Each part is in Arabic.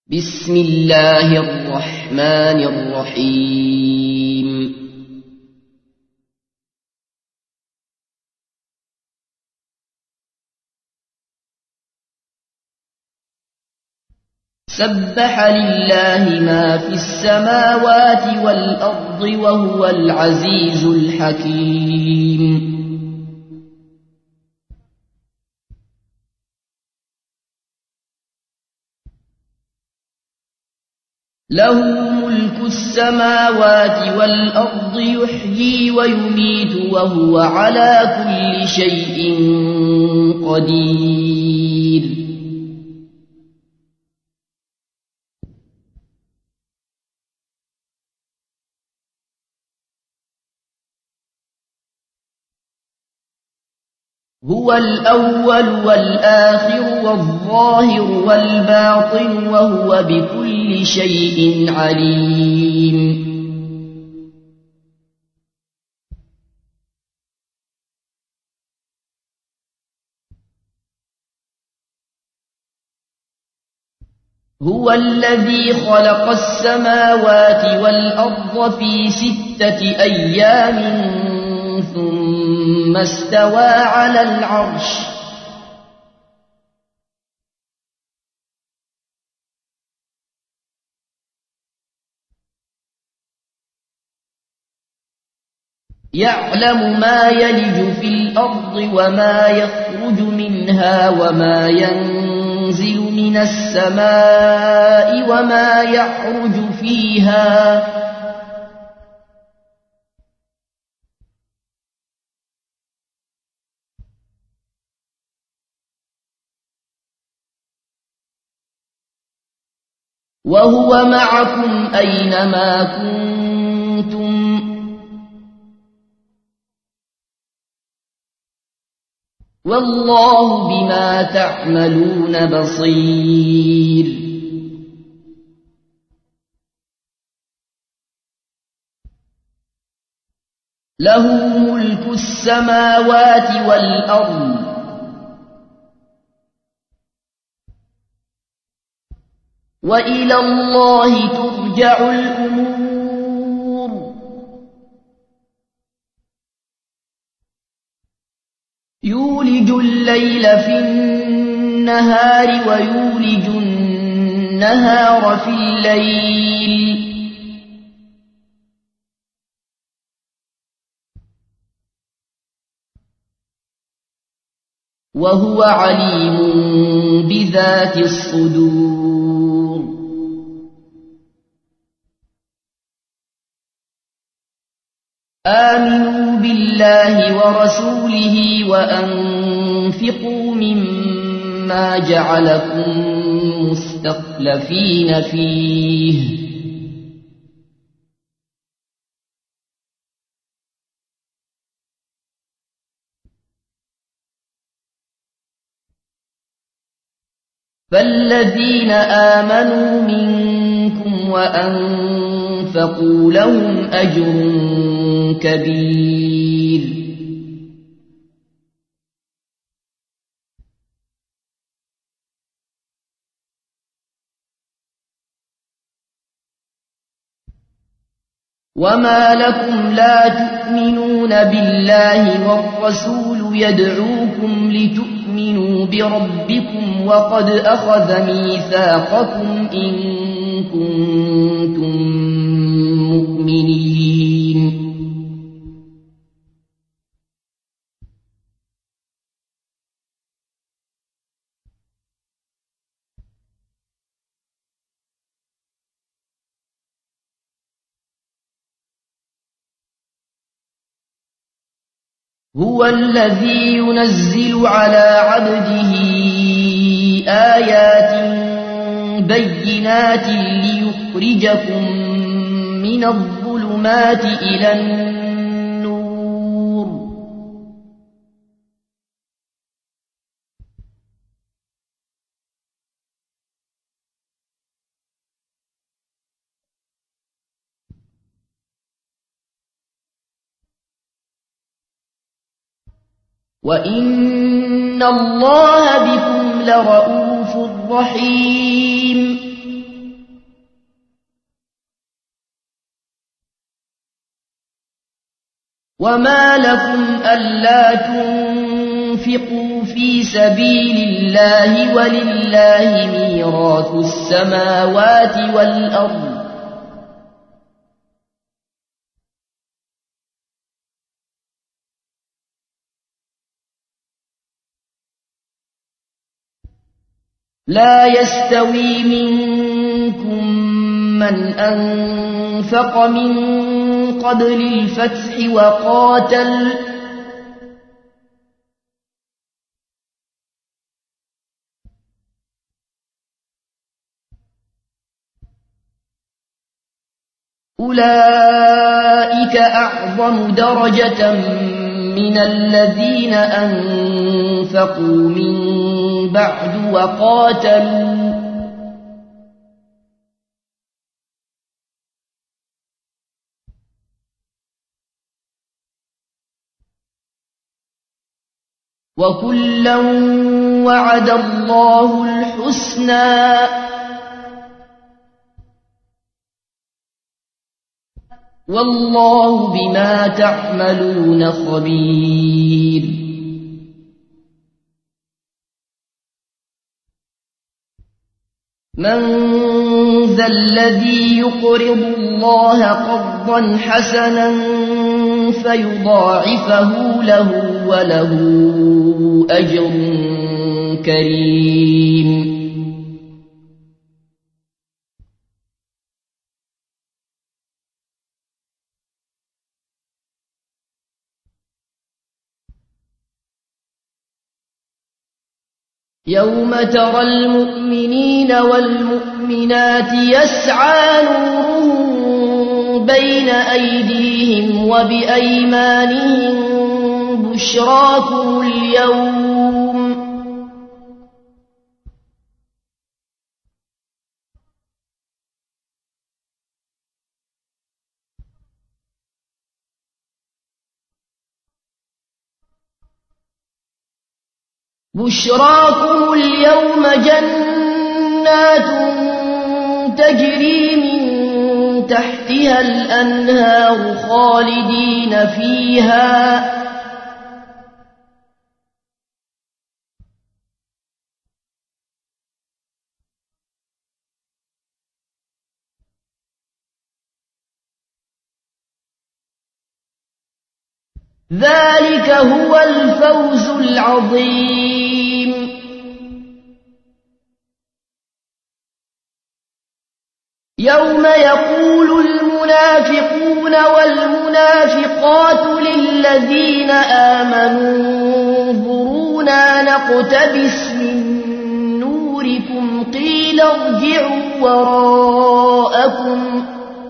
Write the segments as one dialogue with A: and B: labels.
A: بسم الله الرحمن الرحيم سبح لله ما في السماوات والأرض وهو العزيز الحكيم له ملك السماوات والأرض يحيي ويميت وهو على كل شيء قدير هو الأول والآخر والظاهر والباطن وهو بكل شيء عليم هو الذي خلق السماوات والأرض في 6 أيام ثم استوى على العرش يعلم ما يلج في الأرض وما يخرج منها وما ينزل من السماء وما يعرج فيها وهو معكم أينما كنتم والله بما تعملون بصير له ملك السماوات والأرض وإلى الله ترجع الأمور يولج الليل في النهار ويولج النهار في الليل وهو عليم بذات الصدور آمنوا بالله ورسوله وأنفقوا مما جعلكم مستخلفين فيه فالذين آمنوا منكم وأنفقوا لهم أجر كبير وما لكم لا تؤمنون بالله والرسول يدعوكم لتؤمنوا بربكم وقد أخذ ميثاقكم إن كنتم مؤمنين هو الذي ينزل على عبده آيات بينات ليخرجكم من الظلمات إلى النور وإن الله بكم لرءوف رحيم وما لكم ألا تنفقوا في سبيل الله ولله ميراث السماوات والأرض لا يستوي منكم من أنفق من قبل الفتح وقاتل أولئك أعظم درجة من الذين أنفقوا من بعد وقاتلوا وكلا وعد الله الحسنى والله بما تعملون خبير من ذا الذي يقرض الله قرضا حسنا فيضاعفه له وله أجر كريم يوم ترى المؤمنين والمؤمنات يسعى نورهم بين أيديهم وبأيمانهم بشراكم اليوم جنات تجري من تحتها الأنهار خالدين فيها ذلك هو الفوز العظيم يوم يقول المنافقون والمنافقات للذين آمنوا انظرونا نقتبس من نوركم قيل ارجعوا وراءكم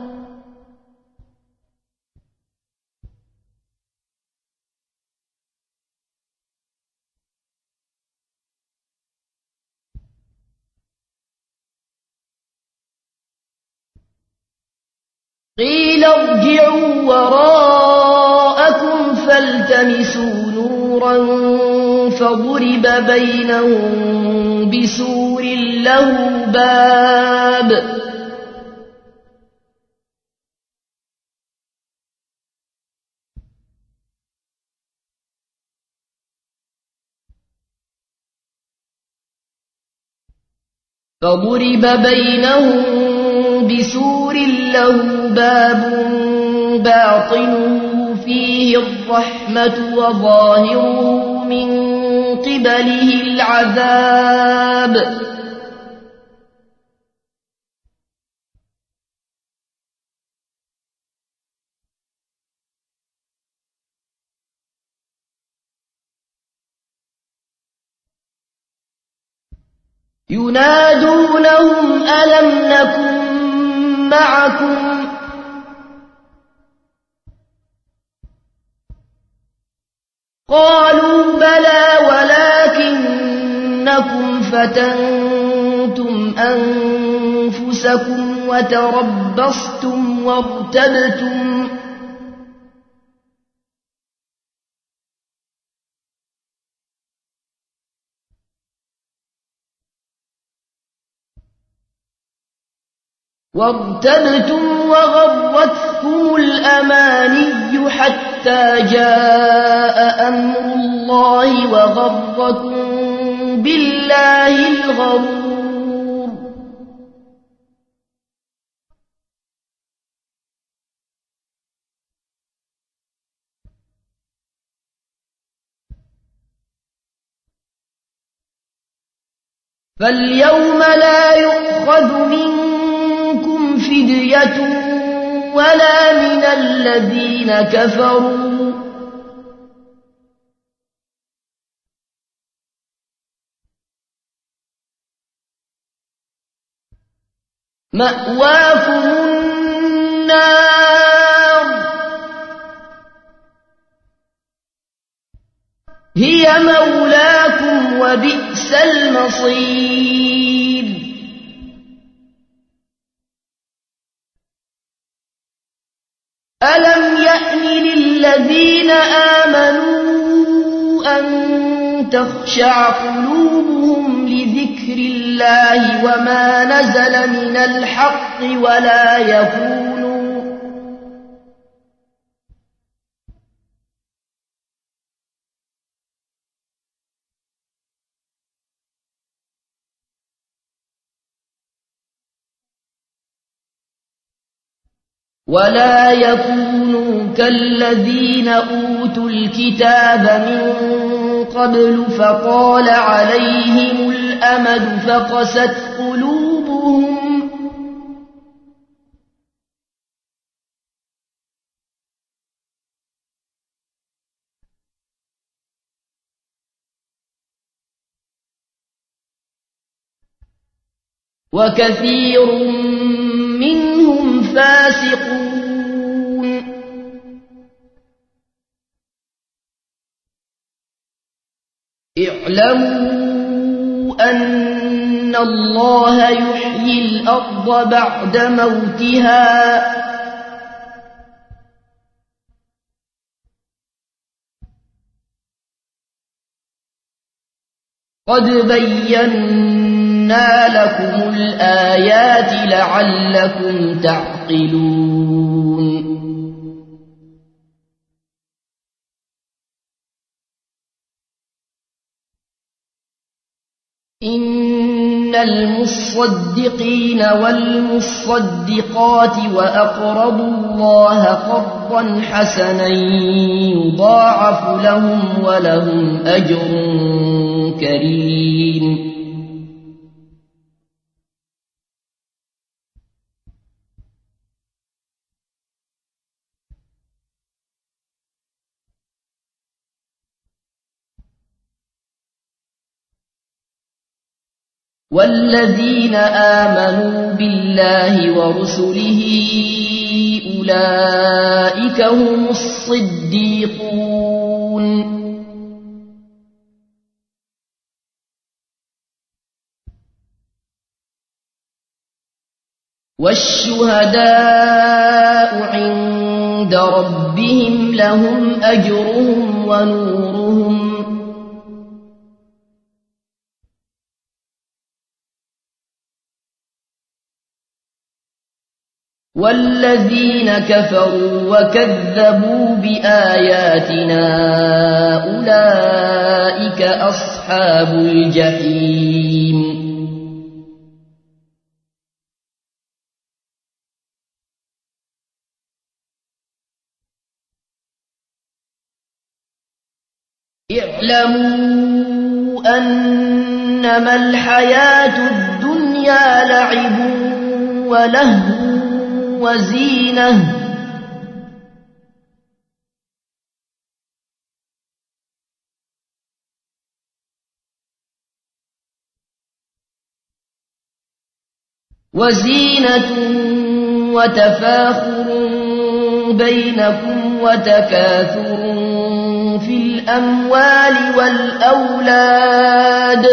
A: فالتمسوا نورا فضرب بينهم بسور له باب له باب باطنه فيه الرحمة وظاهره من قبله العذاب ينادونهم ألم نكن معكم قالوا بلى ولكنكم فتنتم أنفسكم وتربصتم وارتبتم وغرتكم الأماني حتى حتى جاء أمر الله وغركم بالله الغرور. فاليوم لا يؤخذ منكم فدية ولا من الذين كفروا مأواكم النار هي مولاكم وبئس المصير. ألم يأن للذين آمنوا أن تخشع قلوبهم لذكر الله وما نزل من الحق ولا يكونوا كالذين أوتوا الكتاب من قبل فطال عليهم الأمد فقست قلوبهم وكثير منهم فاسقون. اعلموا أن الله يحيي الأرض بعد موتها قد بينا لكم الآيات لعلكم تعقلون. إن المصدقين والمصدقات وأقرضوا الله قرضا حسنا يضاعف لهم ولهم أجر كريم. والذين آمنوا بالله ورسله أولئك هم الصديقون. والشهداء عند ربهم لهم أجرهم ونورهم والذين كفروا وكذبوا بآياتنا أولئك أصحاب الجحيم. اعلموا أنما الحياة الدنيا لعب ولهو وزينة وتفاخر بينكم وتكاثر في الأموال والأولاد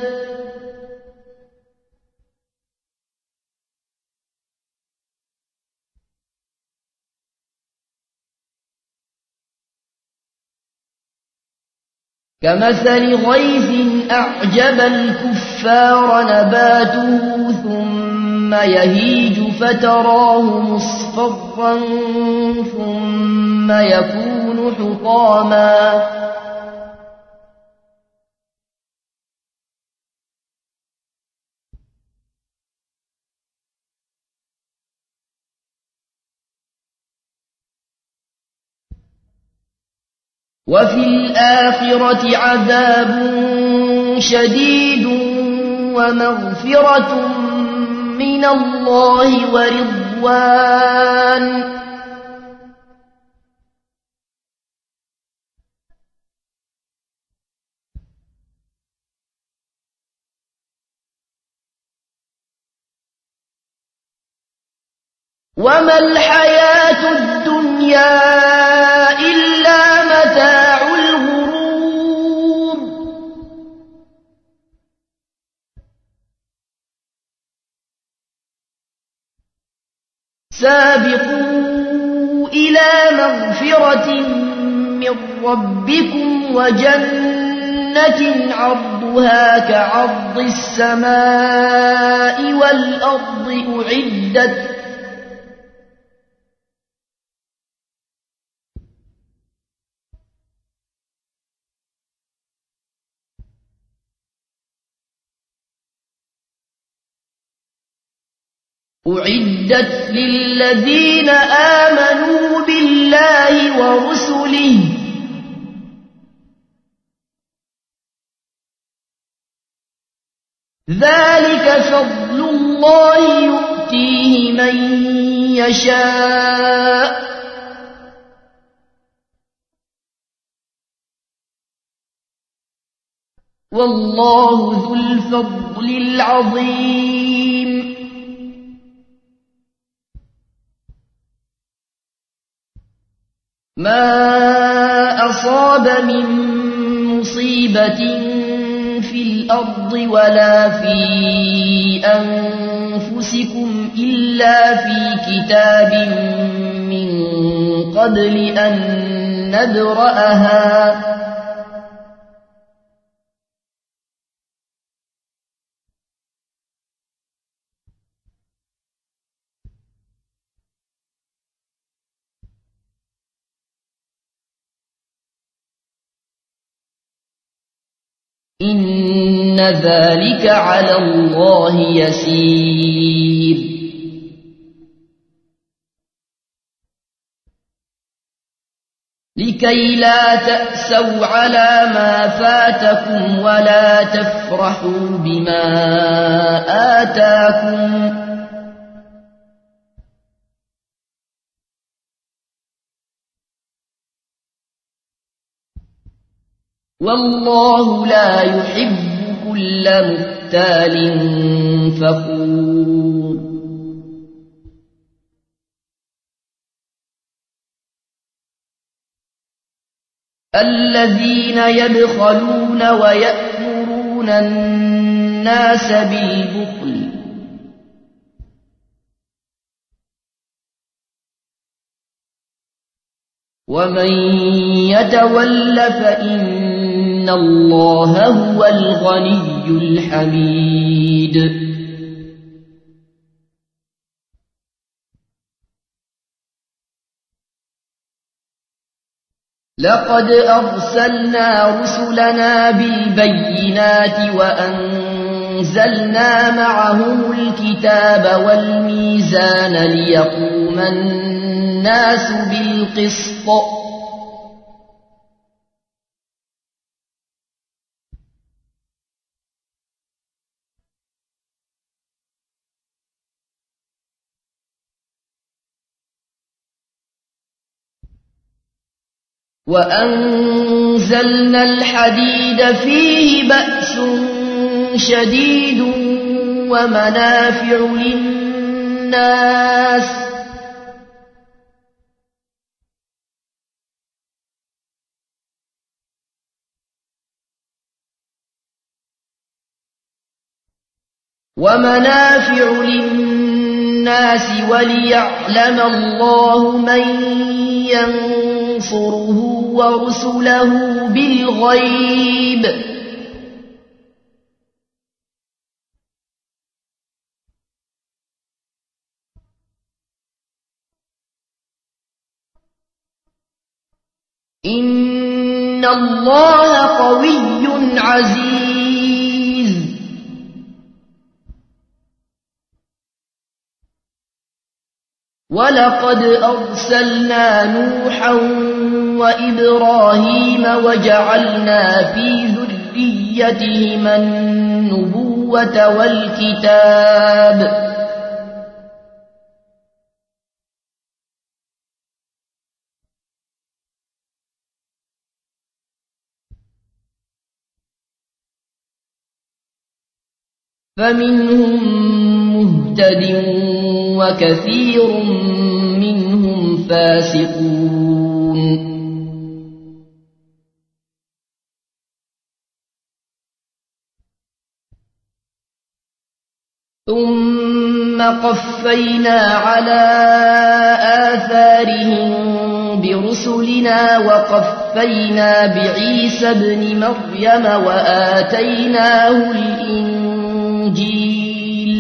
A: كمثل غيث أعجب الكفار نباته ثم يهيج فتراه مصفرا ثم يكون حطاما وفي الآخرة عذاب شديد ومغفرة من الله ورضوان وما الحياة الدنيا إلا متاع الغرور سابقوا إلى مغفرة من ربكم وجنة عرضها كعرض السماء والأرض أعدت للذين آمنوا بالله ورسله ذلك فضل الله يؤتيه من يشاء والله ذو الفضل العظيم ما أصاب من مصيبة في الأرض ولا في أنفسكم إلا في كتاب من قبل أن نبرأها إن ذلك على الله يسير لكي لا تأسوا على ما فاتكم ولا تفرحوا بما آتاكم والله لا يحب كل مختال فخور الذين يبخلون ويأمرون الناس بالبخل ومن يتول فإن الله هو الغني الحميد لقد أرسلنا رسلنا بالبينات وأنزلنا معهم الكتاب والميزان ليقوم الناس بالقسط وأنزلنا الحديد فيه بأس شديد ومنافع للناس وليعلم الله من ينصره ورسله بالغيب إن الله قوي عزيز. ولقد أرسلنا نوحا وإبراهيم وجعلنا في ذريتهما النبوة والكتاب فمنهم مهتد وكثير منهم فاسقون. ثم قفينا على آثارهم برسلنا وقفينا بعيسى ابن مريم وآتيناه الإنجيل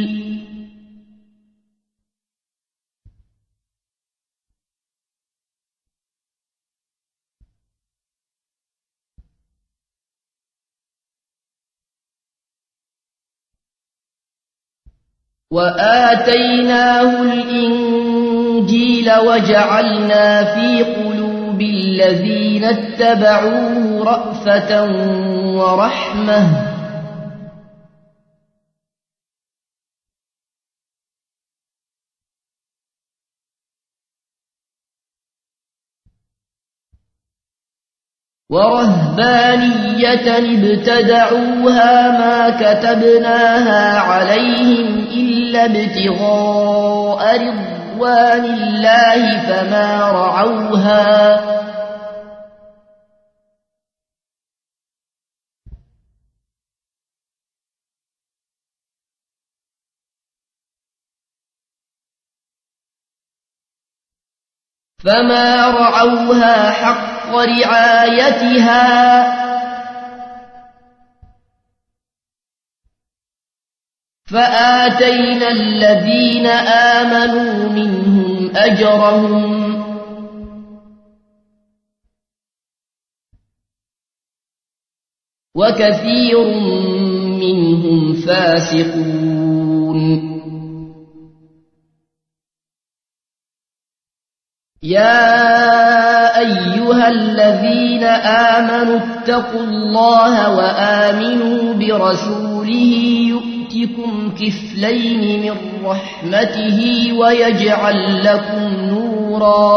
A: وجعلنا في قلوب الذين اتبعوه رأفة ورحمة ورهبانية ابتدعوها ما كتبناها عليهم إلا ابتغاء رضوان الله فما رعوها حق رعايتها فآتينا الذين آمنوا منهم أجرهم وكثير منهم فاسقون. يا أيها الذين آمنوا اتقوا الله وآمنوا برسوله يؤتكم كفلين من رحمته ويجعل لكم نورا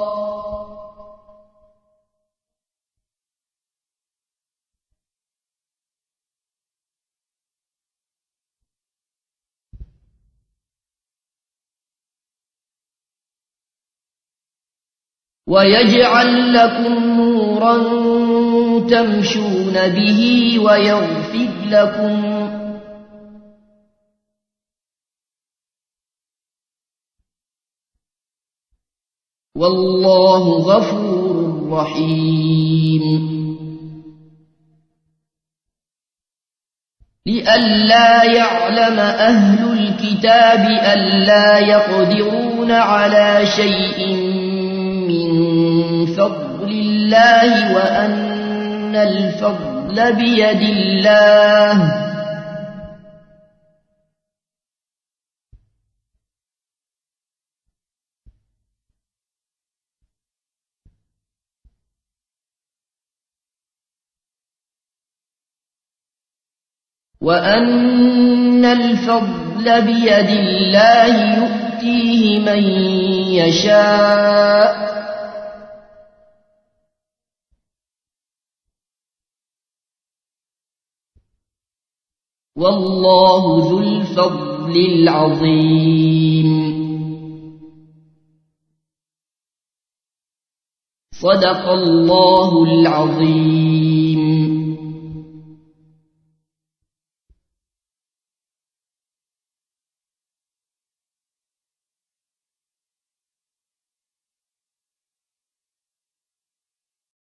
A: تمشون به ويغفر لكم والله غفور رحيم. لئلا يعلم أهل الكتاب ألا يقدرون على شيء من فضل الله وأن الفضل بيد الله يؤتيه من يشاء والله ذو الفضل العظيم. صدق الله العظيم.